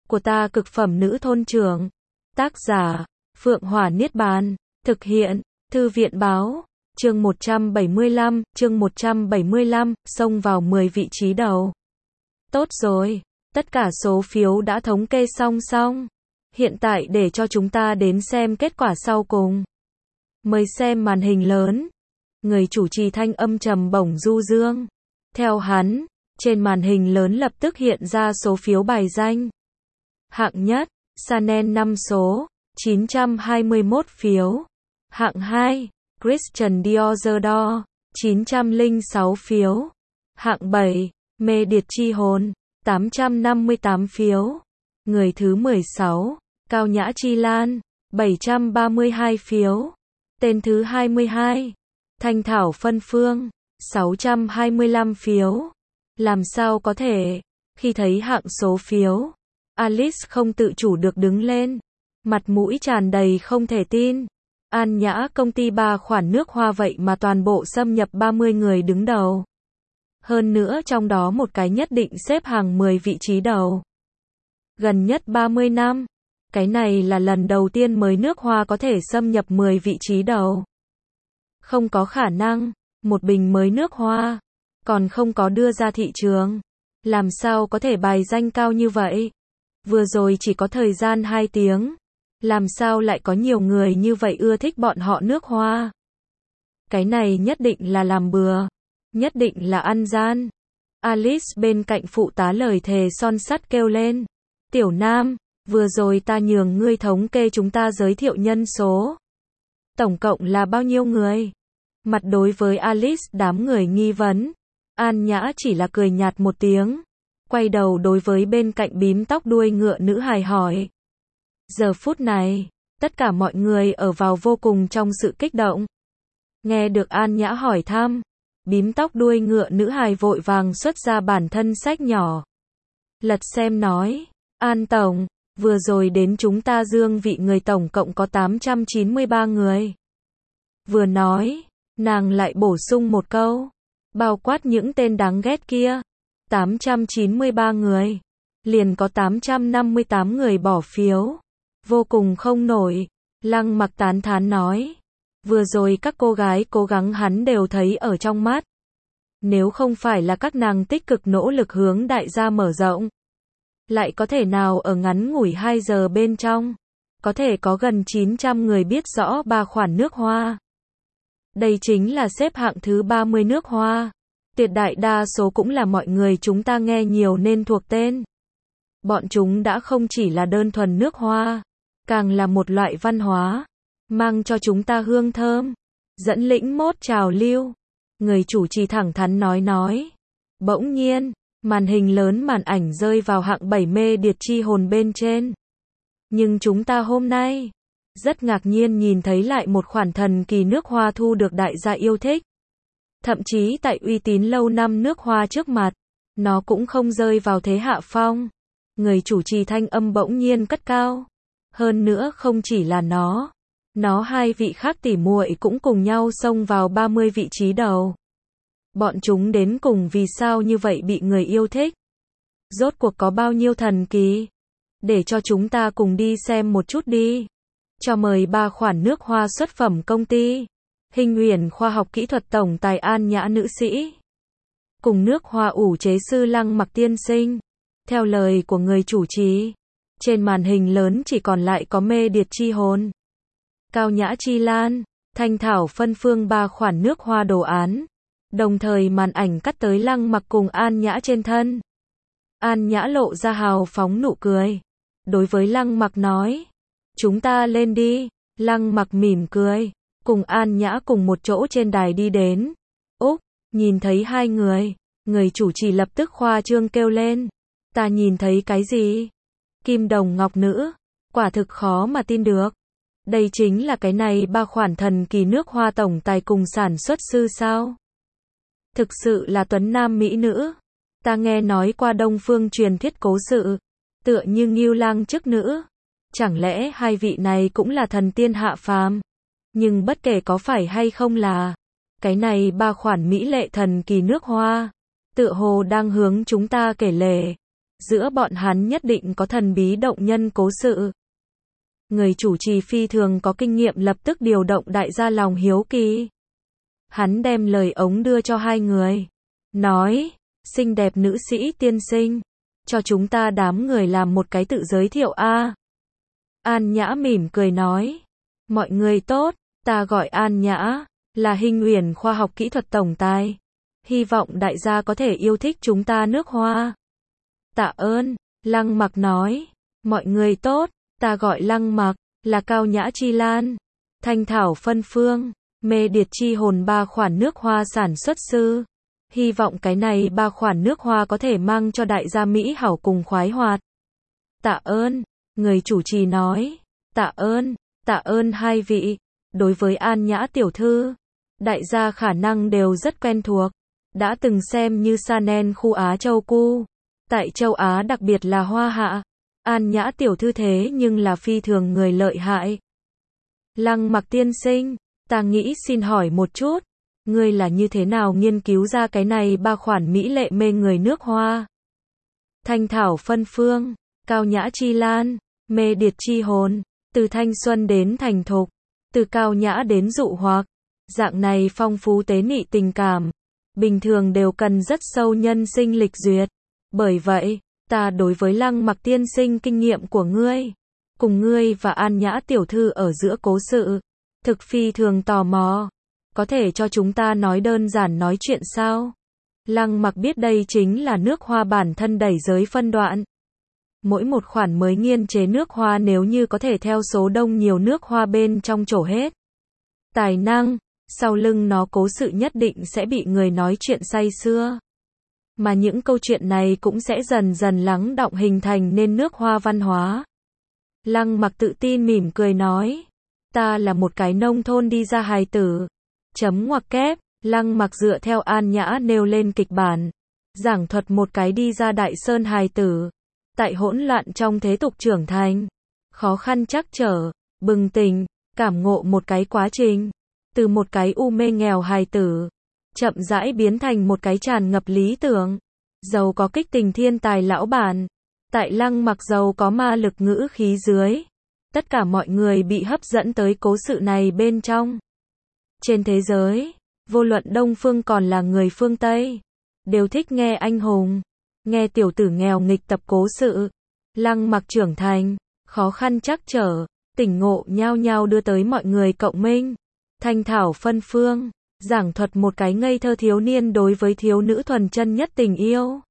của ta cực phẩm nữ thôn trưởng. Tác giả, Phượng Hỏa Niết Bàn. Thực hiện, Thư viện Báo. Chương 175, xông vào 10 vị trí đầu. Tốt rồi, tất cả số phiếu đã thống kê xong. Hiện tại để cho chúng ta đến xem kết quả sau cùng. Mời xem màn hình lớn. Người chủ trì thanh âm trầm bổng du dương. Theo hắn, trên màn hình lớn lập tức hiện ra số phiếu bài danh. Hạng nhất, Chanel 5 số, 921 phiếu. Hạng 2, Christian Dior, 906 phiếu. Hạng 7, Mê Điệt Chi Hồn, 858 phiếu. Người thứ 16, Cao Nhã Chi Lan, 732 phiếu. Tên thứ 22, Thanh Thảo Phân Phương, 625 phiếu. Làm sao có thể? Khi thấy hạng số phiếu, Alice không tự chủ được đứng lên, mặt mũi tràn đầy không thể tin. An Nhã công ty 3 khoản nước hoa vậy mà toàn bộ xâm nhập 30 người đứng đầu. Hơn nữa trong đó một cái nhất định xếp hàng 10 vị trí đầu. Gần nhất 30 năm, cái này là lần đầu tiên mới nước hoa có thể xâm nhập 10 vị trí đầu. Không có khả năng, một bình mới nước hoa, còn không có đưa ra thị trường. Làm sao có thể bài danh cao như vậy? Vừa rồi chỉ có thời gian 2 tiếng. Làm sao lại có nhiều người như vậy ưa thích bọn họ nước hoa? Cái này nhất định là làm bừa. Nhất định là ăn gian. Alice bên cạnh phụ tá lời thề son sắt kêu lên. Tiểu Nam, vừa rồi ta nhường ngươi thống kê chúng ta giới thiệu nhân số. Tổng cộng là bao nhiêu người? Mặt đối với Alice đám người nghi vấn. An Nhã chỉ là cười nhạt một tiếng. Quay đầu đối với bên cạnh bím tóc đuôi ngựa nữ hài hỏi. Giờ phút này, tất cả mọi người ở vào vô cùng trong sự kích động. Nghe được An Nhã hỏi thăm, bím tóc đuôi ngựa nữ hài vội vàng xuất ra bản thân sách nhỏ. Lật xem nói, An Tổng, vừa rồi đến chúng ta dương vị người tổng cộng có 893 người. Vừa nói, nàng lại bổ sung một câu, bao quát những tên đáng ghét kia, 893 người, liền có 858 người bỏ phiếu. Vô cùng không nổi, Lăng Mặc tán thán nói. Vừa rồi các cô gái cố gắng hắn đều thấy ở trong mắt. Nếu không phải là các nàng tích cực nỗ lực hướng đại gia mở rộng, lại có thể nào ở ngắn ngủi 2 giờ bên trong, có thể có gần 900 người biết rõ 3 khoản nước hoa. Đây chính là xếp hạng thứ 30 nước hoa. Tuyệt đại đa số cũng là mọi người chúng ta nghe nhiều nên thuộc tên. Bọn chúng đã không chỉ là đơn thuần nước hoa, càng là một loại văn hóa, mang cho chúng ta hương thơm, dẫn lĩnh mốt trào lưu. Người chủ trì thẳng thắn nói. Bỗng nhiên, màn hình lớn màn ảnh rơi vào hạng 7 Mê Điệt Chi Hồn bên trên. Nhưng chúng ta hôm nay, rất ngạc nhiên nhìn thấy lại một khoản thần kỳ nước hoa thu được đại gia yêu thích. Thậm chí tại uy tín lâu năm nước hoa trước mặt, nó cũng không rơi vào thế hạ phong. Người chủ trì thanh âm bỗng nhiên cất cao. Hơn nữa không chỉ là nó 2 vị khác tỉ muội cũng cùng nhau xông vào 30 vị trí đầu. Bọn chúng đến cùng vì sao như vậy bị người yêu thích? Rốt cuộc có bao nhiêu thần kỳ? Để cho chúng ta cùng đi xem một chút đi. Cho mời 3 khoản nước hoa xuất phẩm công ty. Hình Uyển khoa học kỹ thuật tổng tài An Nhã nữ sĩ. Cùng nước hoa ủ chế sư Lăng Mặc tiên sinh. Theo lời của người chủ trì, trên màn hình lớn chỉ còn lại có Mê Điệt Chi Hồn, Cao Nhã Chi Lan, Thanh Thảo Phân Phương 3 khoản nước hoa đồ án. Đồng thời màn ảnh cắt tới Lăng Mặc cùng An Nhã trên thân. An Nhã lộ ra hào phóng nụ cười. Đối với Lăng Mặc nói, chúng ta lên đi. Lăng Mặc mỉm cười, cùng An Nhã cùng một chỗ trên đài đi đến. Úc, nhìn thấy 2 người, người chủ trì lập tức khoa trương kêu lên. Ta nhìn thấy cái gì? Kim đồng ngọc nữ, quả thực khó mà tin được. Đây chính là cái này 3 khoản thần kỳ nước hoa tổng tài cùng sản xuất sư sao? Thực sự là tuấn nam mỹ nữ. Ta nghe nói qua Đông Phương truyền thuyết cố sự, tựa như Ngưu Lang chức nữ. Chẳng lẽ 2 vị này cũng là thần tiên hạ phàm? Nhưng bất kể có phải hay không là, cái này 3 khoản mỹ lệ thần kỳ nước hoa, tựa hồ đang hướng chúng ta kể lể. giữa bọn hắn nhất định có thần bí động nhân cố sự. Người chủ trì phi thường có kinh nghiệm lập tức điều động đại gia lòng hiếu kỳ. Hắn đem lời ống đưa cho hai người. Nói, xinh đẹp nữ sĩ tiên sinh, cho chúng ta đám người làm một cái tự giới thiệu a. An Nhã mỉm cười nói, mọi người tốt, ta gọi An Nhã, là Hinh Uyển khoa học kỹ thuật tổng tài. Hy vọng đại gia có thể yêu thích chúng ta nước Hoa. Tạ ơn, Lăng Mặc nói, mọi người tốt, ta gọi Lăng Mặc, là Cao Nhã Chi Lan, Thanh Thảo Phân Phương, Mê Điệt Chi Hồn 3 khoản nước Hoa sản xuất sư. Hy vọng cái này 3 khoản nước Hoa có thể mang cho đại gia Mỹ hảo cùng khoái hoạt. Tạ ơn, người chủ trì nói, tạ ơn hai vị. Đối với An Nhã tiểu thư, đại gia khả năng đều rất quen thuộc, đã từng xem như Chanel khu Á Châu Cu. Tại châu Á đặc biệt là Hoa Hạ, An Nhã tiểu thư thế nhưng là phi thường người lợi hại. Lăng Mặc tiên sinh, ta nghĩ xin hỏi một chút, ngươi là như thế nào nghiên cứu ra cái này 3 khoản mỹ lệ mê người nước Hoa? Thanh Thảo Phân Phương, Cao Nhã Chi Lan, Mê Điệt Chi Hồn, từ thanh xuân đến thành thục, từ cao nhã đến dụ hoặc, dạng này phong phú tế nhị tình cảm, bình thường đều cần rất sâu nhân sinh lịch duyệt. Bởi vậy, ta đối với Lăng Mặc tiên sinh kinh nghiệm của ngươi, cùng ngươi và An Nhã tiểu thư ở giữa cố sự, thực phi thường tò mò. Có thể cho chúng ta nói đơn giản nói chuyện sao? Lăng Mặc biết đây chính là nước Hoa bản thân đẩy giới phân đoạn. Mỗi một khoản mới nghiên chế nước Hoa nếu như có thể theo số đông nhiều nước Hoa bên trong trổ hết tài năng, sau lưng nó cố sự nhất định sẽ bị người nói chuyện say sưa. Mà những câu chuyện này cũng sẽ dần dần lắng đọng hình thành nên nước Hoa văn hóa. Lăng Mặc tự tin mỉm cười nói, ta là một cái nông thôn đi ra hài tử. Chấm ngoặc kép, Lăng Mặc dựa theo An Nhã nêu lên kịch bản, giảng thuật một cái đi ra đại sơn hài tử, tại hỗn loạn trong thế tục trưởng thành, khó khăn trắc trở, bừng tỉnh, cảm ngộ một cái quá trình, từ một cái u mê nghèo hài tử, chậm rãi biến thành một cái tràn ngập lý tưởng, giàu có kích tình thiên tài lão bản. Tại Lăng Mặc giàu có ma lực ngữ khí dưới, tất cả mọi người bị hấp dẫn tới cố sự này bên trong. Trên thế giới, vô luận Đông phương còn là người phương Tây, đều thích nghe anh hùng, nghe tiểu tử nghèo nghịch tập cố sự. Lăng Mặc trưởng thành, khó khăn trắc trở, tỉnh ngộ nhao nhao đưa tới mọi người cộng minh. Thanh Thảo Phân Phương, giảng thuật một cái ngây thơ thiếu niên đối với thiếu nữ thuần chân nhất tình yêu.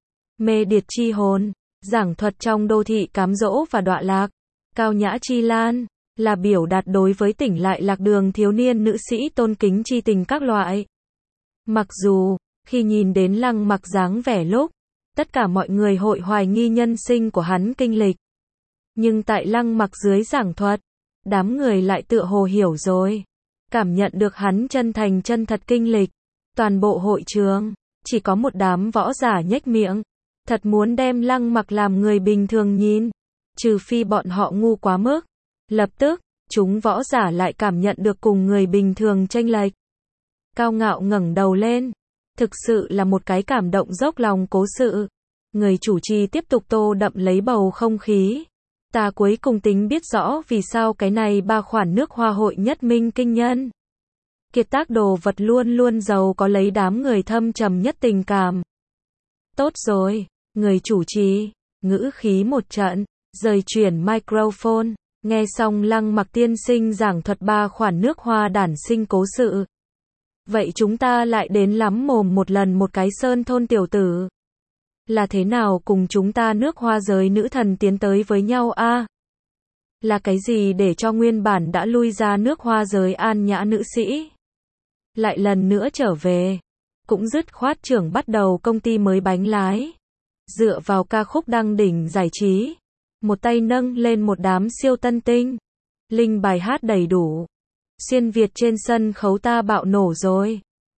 Mê Điệt Chi Hồn, giảng thuật trong đô thị cám dỗ và đọa lạc. Cao Nhã Chi Lan, là biểu đạt đối với tỉnh lại lạc đường thiếu niên nữ sĩ tôn kính chi tình các loại. Mặc dù, khi nhìn đến Lăng Mặc dáng vẻ lúc, tất cả mọi người hội hoài nghi nhân sinh của hắn kinh lịch. Nhưng tại Lăng Mặc dưới giảng thuật, đám người lại tựa hồ hiểu rồi. Cảm nhận được hắn chân thành chân thật kinh lịch. Toàn bộ hội trường, chỉ có một đám võ giả nhếch miệng. Thật muốn đem Lăng Mặc làm người bình thường nhìn. Trừ phi bọn họ ngu quá mức. Lập tức, chúng võ giả lại cảm nhận được cùng người bình thường chênh lệch. Cao ngạo ngẩng đầu lên. Thực sự là một cái cảm động dốc lòng cố sự. Người chủ trì tiếp tục tô đậm lấy bầu không khí. Ta cuối cùng tính biết rõ vì sao cái này 3 khoản nước Hoa hội nhất minh kinh nhân. Kiệt tác đồ vật luôn luôn giàu có lấy đám người thâm trầm nhất tình cảm. Tốt rồi, người chủ trì, ngữ khí một trận, rời chuyển microphone, nghe xong Lăng Mặc tiên sinh giảng thuật 3 khoản nước Hoa đản sinh cố sự. Vậy chúng ta lại đến lắm mồm một lần một cái sơn thôn tiểu tử. Là thế nào cùng chúng ta nước Hoa giới nữ thần tiến tới với nhau a? Là cái gì để cho nguyên bản đã lui ra nước Hoa giới An Nhã nữ sĩ lại lần nữa trở về? Cũng dứt khoát trưởng bắt đầu công ty mới bánh lái. Dựa vào ca khúc đăng đỉnh giải trí. Một tay nâng lên một đám siêu tân tinh. Linh bài hát đầy đủ. Xuyên Việt trên sân khấu ta bạo nổ rồi.